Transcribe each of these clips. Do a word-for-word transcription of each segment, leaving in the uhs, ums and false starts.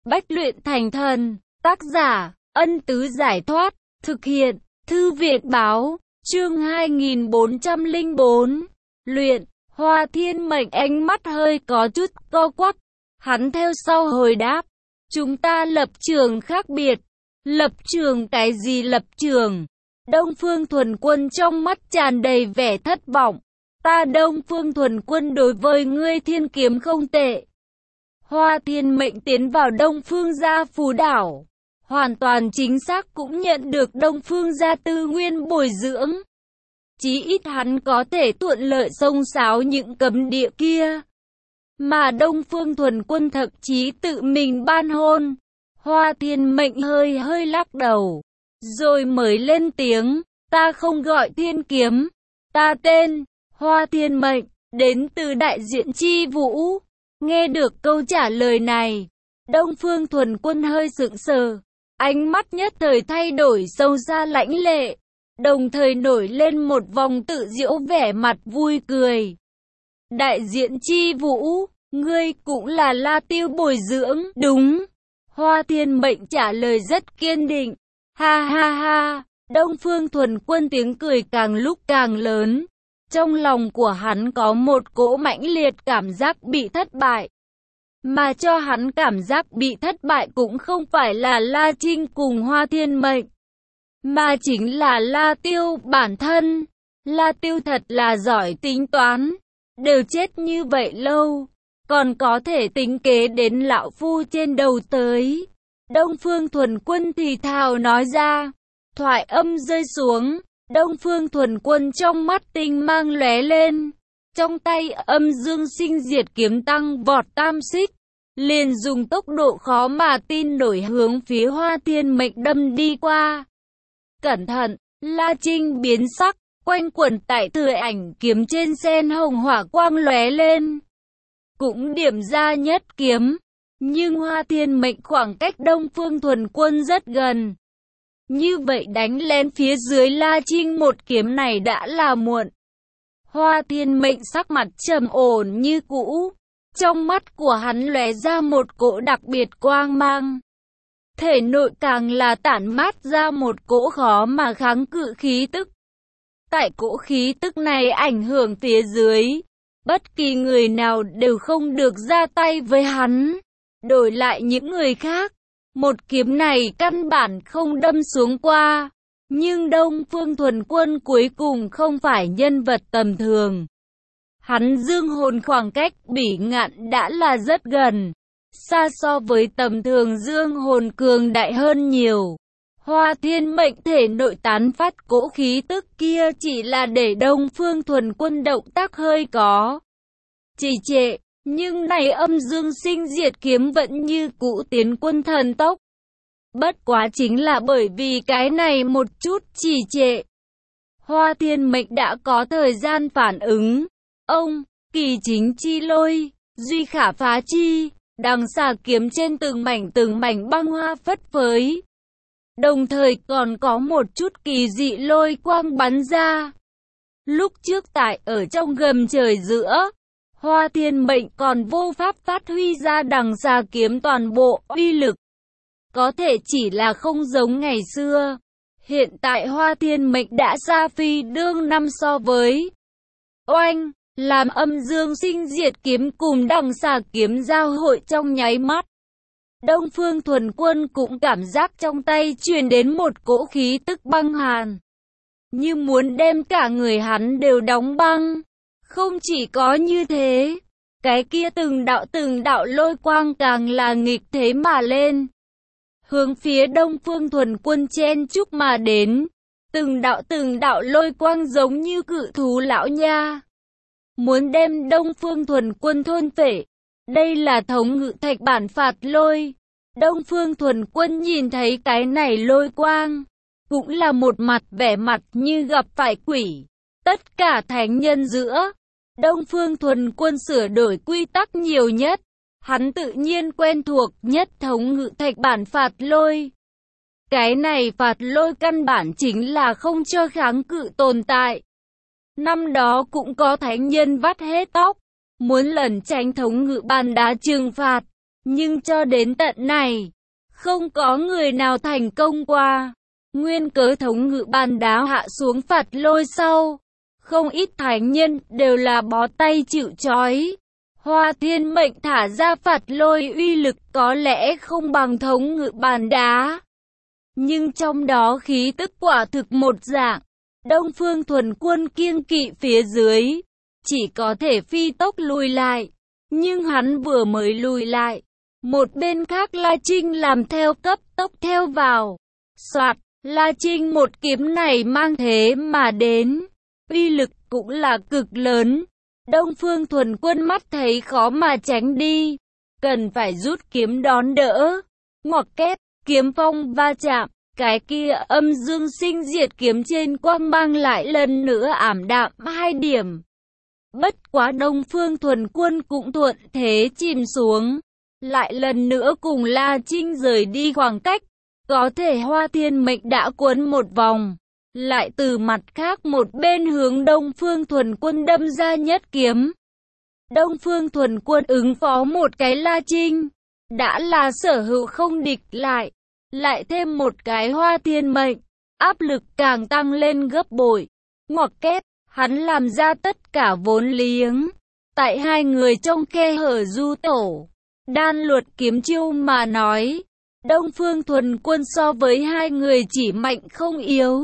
Bách luyện thành thần. Tác giả, Ân Tứ Giải Thoát. Thực hiện, Thư viện Báo. Chương hai nghìn bốn trăm lẻ bốn. Luyện. Hoa Thiên Mệnh ánh mắt hơi có chút co quắp. Hắn theo sau hồi đáp. Chúng ta lập trường khác biệt. Lập trường cái gì lập trường? Đông Phương Thuần Quân trong mắt tràn đầy vẻ thất vọng. Ta Đông Phương Thuần Quân đối với ngươi thiên kiếm không tệ. Hoa Thiên Mệnh tiến vào Đông Phương gia phú đảo. Hoàn toàn chính xác cũng nhận được Đông Phương gia tư nguyên bồi dưỡng. Chí ít hắn có thể thuận lợi xông xáo những cấm địa kia. Mà Đông Phương Thuần Quân thậm chí tự mình ban hôn. Hoa Thiên Mệnh hơi hơi lắc đầu. Rồi mới lên tiếng. Ta không gọi thiên kiếm. Ta tên Hoa Thiên Mệnh, đến từ đại diện Chi Vũ. Nghe được câu trả lời này, Đông Phương Thuần Quân hơi sững sờ. Ánh mắt nhất thời thay đổi sâu xa lãnh lệ. Đồng thời nổi lên một vòng tự giễu vẻ mặt vui cười. Đại diện Chi Vũ, ngươi cũng là La Tiêu bồi dưỡng, đúng. Hoa Thiên Mệnh trả lời rất kiên định. Ha ha ha, Đông Phương Thuần Quân tiếng cười càng lúc càng lớn. Trong lòng của hắn có một cỗ mãnh liệt cảm giác bị thất bại. Mà cho hắn cảm giác bị thất bại cũng không phải là La Trinh cùng Hoa Thiên Mệnh, mà chính là La Tiêu bản thân. La Tiêu thật là giỏi tính toán. Đều chết như vậy lâu, còn có thể tính kế đến lão phu trên đầu tới. Đông Phương Thuần Quân thì thào nói ra. Thoại âm rơi xuống, Đông Phương Thuần Quân trong mắt tinh mang lóe lên. Trong tay âm dương sinh diệt kiếm tăng vọt tam xích. Liền dùng tốc độ khó mà tin nổi hướng phía Hoa Thiên Mệnh đâm đi qua. Cẩn thận, La Trinh biến sắc, quanh quẩn tại thừa ảnh kiếm trên sen hồng hỏa quang lóe lên. Cũng điểm ra nhất kiếm. Nhưng Hoa Thiên Mệnh khoảng cách Đông Phương Thuần Quân rất gần. Như vậy đánh lên phía dưới La Trinh một kiếm này đã là muộn. Hoa Thiên Mệnh sắc mặt trầm ổn như cũ. Trong mắt của hắn lóe ra một cỗ đặc biệt quang mang. Thể nội càng là tản mát ra một cỗ khó mà kháng cự khí tức. Tại cỗ khí tức này ảnh hưởng phía dưới, bất kỳ người nào đều không được ra tay với hắn. Đổi lại những người khác, một kiếm này căn bản không đâm xuống qua. Nhưng Đông Phương Thuần Quân cuối cùng không phải nhân vật tầm thường. Hắn dương hồn khoảng cách Bỉ Ngạn đã là rất gần, xa so với tầm thường dương hồn cường đại hơn nhiều. Hoa Thiên Mệnh thể nội tán phát cỗ khí tức kia chỉ là để Đông Phương Thuần Quân động tác hơi có trì trệ, nhưng này âm dương sinh diệt kiếm vẫn như cũ tiến quân thần tốc. Bất quá chính là bởi vì cái này một chút trì trệ, Hoa Thiên Mệnh đã có thời gian phản ứng. Ông, kỳ chính chi lôi, duy khả phá chi, đằng xà kiếm trên từng mảnh từng mảnh băng hoa phất phới. Đồng thời còn có một chút kỳ dị lôi quang bắn ra. Lúc trước tại ở trong gầm trời giữa, Hoa Thiên Mệnh còn vô pháp phát huy ra đằng xà kiếm toàn bộ uy lực. Có thể chỉ là không giống ngày xưa. Hiện tại Hoa Thiên Mệnh đã xa phi đương năm so với. Oanh, làm âm dương sinh diệt kiếm cùng đằng xà kiếm giao hội trong nháy mắt. Đông Phương Thuần Quân cũng cảm giác trong tay truyền đến một cỗ khí tức băng hàn. Như muốn đem cả người hắn đều đóng băng. Không chỉ có như thế, cái kia từng đạo từng đạo lôi quang càng là nghịch thế mà lên. Hướng phía Đông Phương Thuần Quân chen chúc mà đến. Từng đạo từng đạo lôi quang giống như cự thú lão nha. Muốn đem Đông Phương Thuần Quân thôn phệ. Đây là thống ngự thạch bản phạt lôi. Đông Phương Thuần Quân nhìn thấy cái này lôi quang, cũng là một mặt vẻ mặt như gặp phải quỷ. Tất cả thánh nhân giữa, Đông Phương Thuần Quân sửa đổi quy tắc nhiều nhất. Hắn tự nhiên quen thuộc nhất thống ngự thạch bản phạt lôi. Cái này phạt lôi căn bản chính là không cho kháng cự tồn tại. Năm đó cũng có thánh nhân vắt hết tóc, muốn lẩn tránh thống ngự bàn đá trừng phạt. Nhưng cho đến tận này, không có người nào thành công qua. Nguyên cớ thống ngự bàn đá hạ xuống phạt lôi sau, không ít thánh nhân đều là bó tay chịu trói. Hoa Thiên Mệnh thả ra phạt lôi uy lực có lẽ không bằng thống ngự bàn đá, nhưng trong đó khí tức quả thực một dạng. Đông Phương Thuần Quân kiêng kỵ phía dưới, chỉ có thể phi tốc lùi lại. Nhưng hắn vừa mới lùi lại, một bên khác La Trinh làm theo cấp tốc theo vào. Soạt, La Trinh một kiếm này mang thế mà đến, uy lực cũng là cực lớn. Đông Phương Thuần Quân mắt thấy khó mà tránh đi, cần phải rút kiếm đón đỡ. Ngoặc kép, kiếm phong va chạm, cái kia âm dương sinh diệt kiếm trên quang mang lại lần nữa ảm đạm hai điểm. Bất quá Đông Phương Thuần Quân cũng thuận thế chìm xuống, lại lần nữa cùng La Trinh rời đi khoảng cách. Có thể Hoa Thiên Mệnh đã cuốn một vòng, lại từ mặt khác một bên hướng Đông Phương Thuần Quân đâm ra nhất kiếm. Đông Phương Thuần Quân ứng phó một cái La Trinh, đã là sở hữu không địch lại, lại thêm một cái Hoa Thiên Mệnh, áp lực càng tăng lên gấp bội. Ngoặc kép, hắn làm ra tất cả vốn liếng, tại hai người trong khe hở du tổ, đan luật kiếm chiêu mà nói. Đông Phương Thuần Quân so với hai người chỉ mạnh không yếu.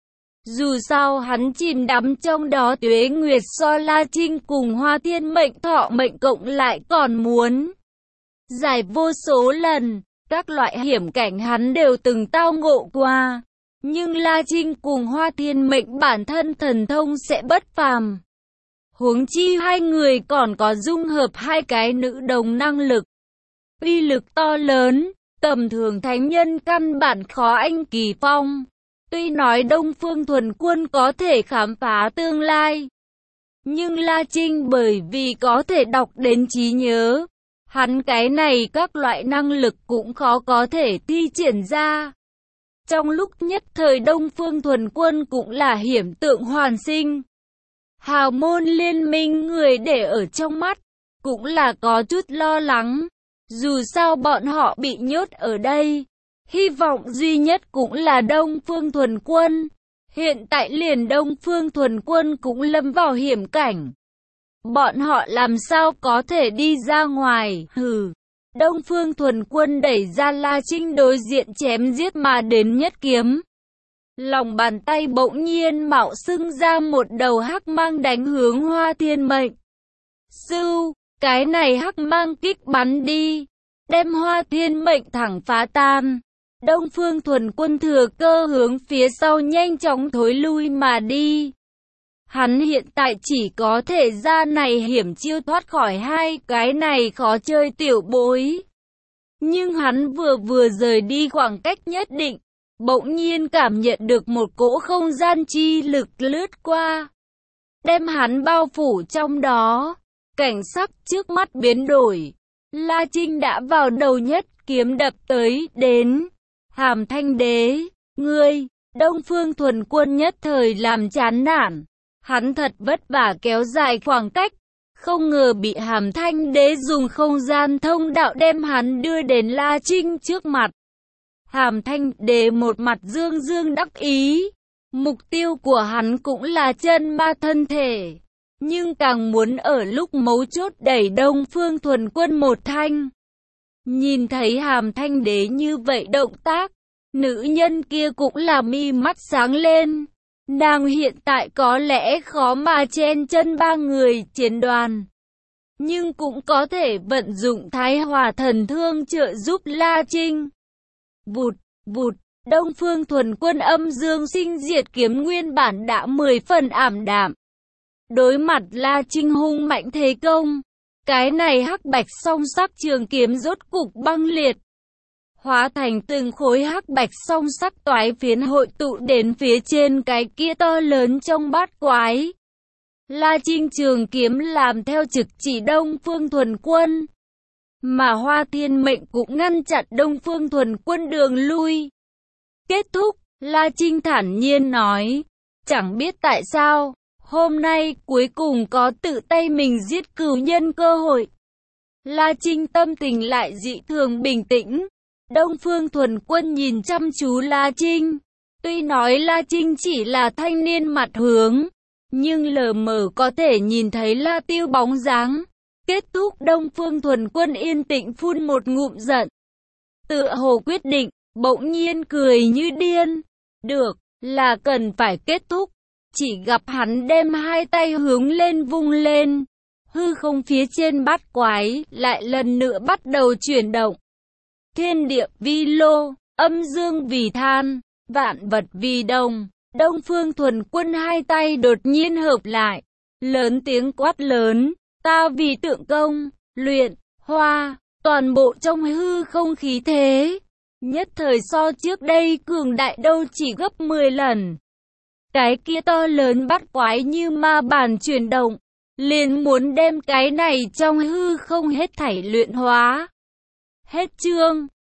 Dù sao hắn chìm đắm trong đó tuế nguyệt so La Trinh cùng Hoa Thiên Mệnh thọ mệnh cộng lại còn muốn giải vô số lần. Các loại hiểm cảnh hắn đều từng tao ngộ qua. Nhưng La Trinh cùng Hoa Thiên Mệnh bản thân thần thông sẽ bất phàm. Huống chi hai người còn có dung hợp hai cái nữ đồng năng lực, uy lực to lớn, tầm thường thánh nhân căn bản khó anh kỳ phong. Tuy nói Đông Phương Thuần Quân có thể khám phá tương lai, nhưng La Trinh bởi vì có thể đọc đến trí nhớ, hắn cái này các loại năng lực cũng khó có thể thi triển ra. Trong lúc nhất thời Đông Phương Thuần Quân cũng là hiểm tượng hoàn sinh. Hào môn liên minh người để ở trong mắt, cũng là có chút lo lắng. Dù sao bọn họ bị nhốt ở đây, hy vọng duy nhất cũng là Đông Phương Thuần Quân. Hiện tại liền Đông Phương Thuần Quân cũng lâm vào hiểm cảnh. Bọn họ làm sao có thể đi ra ngoài, hừ. Đông Phương Thuần Quân đẩy ra La Trinh đối diện chém giết mà đến nhất kiếm. Lòng bàn tay bỗng nhiên mạo xưng ra một đầu hắc mang đánh hướng Hoa Thiên Mệnh. Sưu, cái này hắc mang kích bắn đi, đem Hoa Thiên Mệnh thẳng phá tan. Đông Phương Thuần Quân thừa cơ hướng phía sau nhanh chóng thối lui mà đi. Hắn hiện tại chỉ có thể ra này hiểm chiêu thoát khỏi hai cái này khó chơi tiểu bối. Nhưng hắn vừa vừa rời đi khoảng cách nhất định, bỗng nhiên cảm nhận được một cỗ không gian chi lực lướt qua, đem hắn bao phủ trong đó. Cảnh sắc trước mắt biến đổi, La Trinh đã vào đầu nhất kiếm đập tới đến. Hàm Thanh Đế, ngươi! Đông Phương Thuần Quân nhất thời làm chán nản. Hắn thật vất vả kéo dài khoảng cách, không ngờ bị Hàm Thanh Đế dùng không gian thông đạo đem hắn đưa đến La Trinh trước mặt. Hàm Thanh Đế một mặt dương dương đắc ý, mục tiêu của hắn cũng là chân ma thân thể, nhưng càng muốn ở lúc mấu chốt đẩy Đông Phương Thuần Quân một thanh. Nhìn thấy Hàm Thanh Đế như vậy động tác, nữ nhân kia cũng là mi mắt sáng lên. Nàng hiện tại có lẽ khó mà chen chân ba người chiến đoàn, nhưng cũng có thể vận dụng Thái Hòa thần thương trợ giúp La Trinh. Vụt, vụt, Đông Phương Thuần Quân âm dương sinh diệt kiếm nguyên bản đã mười phần ảm đạm. Đối mặt La Trinh hung mạnh thế công, cái này hắc bạch song sắc trường kiếm rốt cục băng liệt, hóa thành từng khối hắc bạch song sắc toái phiến hội tụ đến phía trên cái kia to lớn trong bát quái. La Trinh trường kiếm làm theo trực chỉ Đông Phương Thuần Quân, mà Hoa Thiên Mệnh cũng ngăn chặn Đông Phương Thuần Quân đường lui. Kết thúc, La Trinh thản nhiên nói, chẳng biết tại sao, hôm nay cuối cùng có tự tay mình giết cửu nhân cơ hội. La Trinh tâm tình lại dị thường bình tĩnh. Đông Phương Thuần Quân nhìn chăm chú La Trinh. Tuy nói La Trinh chỉ là thanh niên mặt hướng, nhưng lờ mờ có thể nhìn thấy La Tiêu bóng dáng. Kết thúc, Đông Phương Thuần Quân yên tĩnh phun một ngụm giận. Tựa hồ quyết định, bỗng nhiên cười như điên. Được, là cần phải kết thúc. Chỉ gặp hắn đem hai tay hướng lên vung lên. Hư không phía trên bát quái, lại lần nữa bắt đầu chuyển động. Thiên địa vi lô, âm dương vì than, vạn vật vì đồng. Đông Phương Thuần Quân hai tay đột nhiên hợp lại. Lớn tiếng quát lớn, ta vì tượng công, luyện, hoa, toàn bộ trong hư không khí thế. Nhất thời so trước đây cường đại đâu chỉ gấp mười lần. Cái kia to lớn bắt quái như ma bản chuyển động, liền muốn đem cái này trong hư không hết thảy luyện hóa. Hết chương.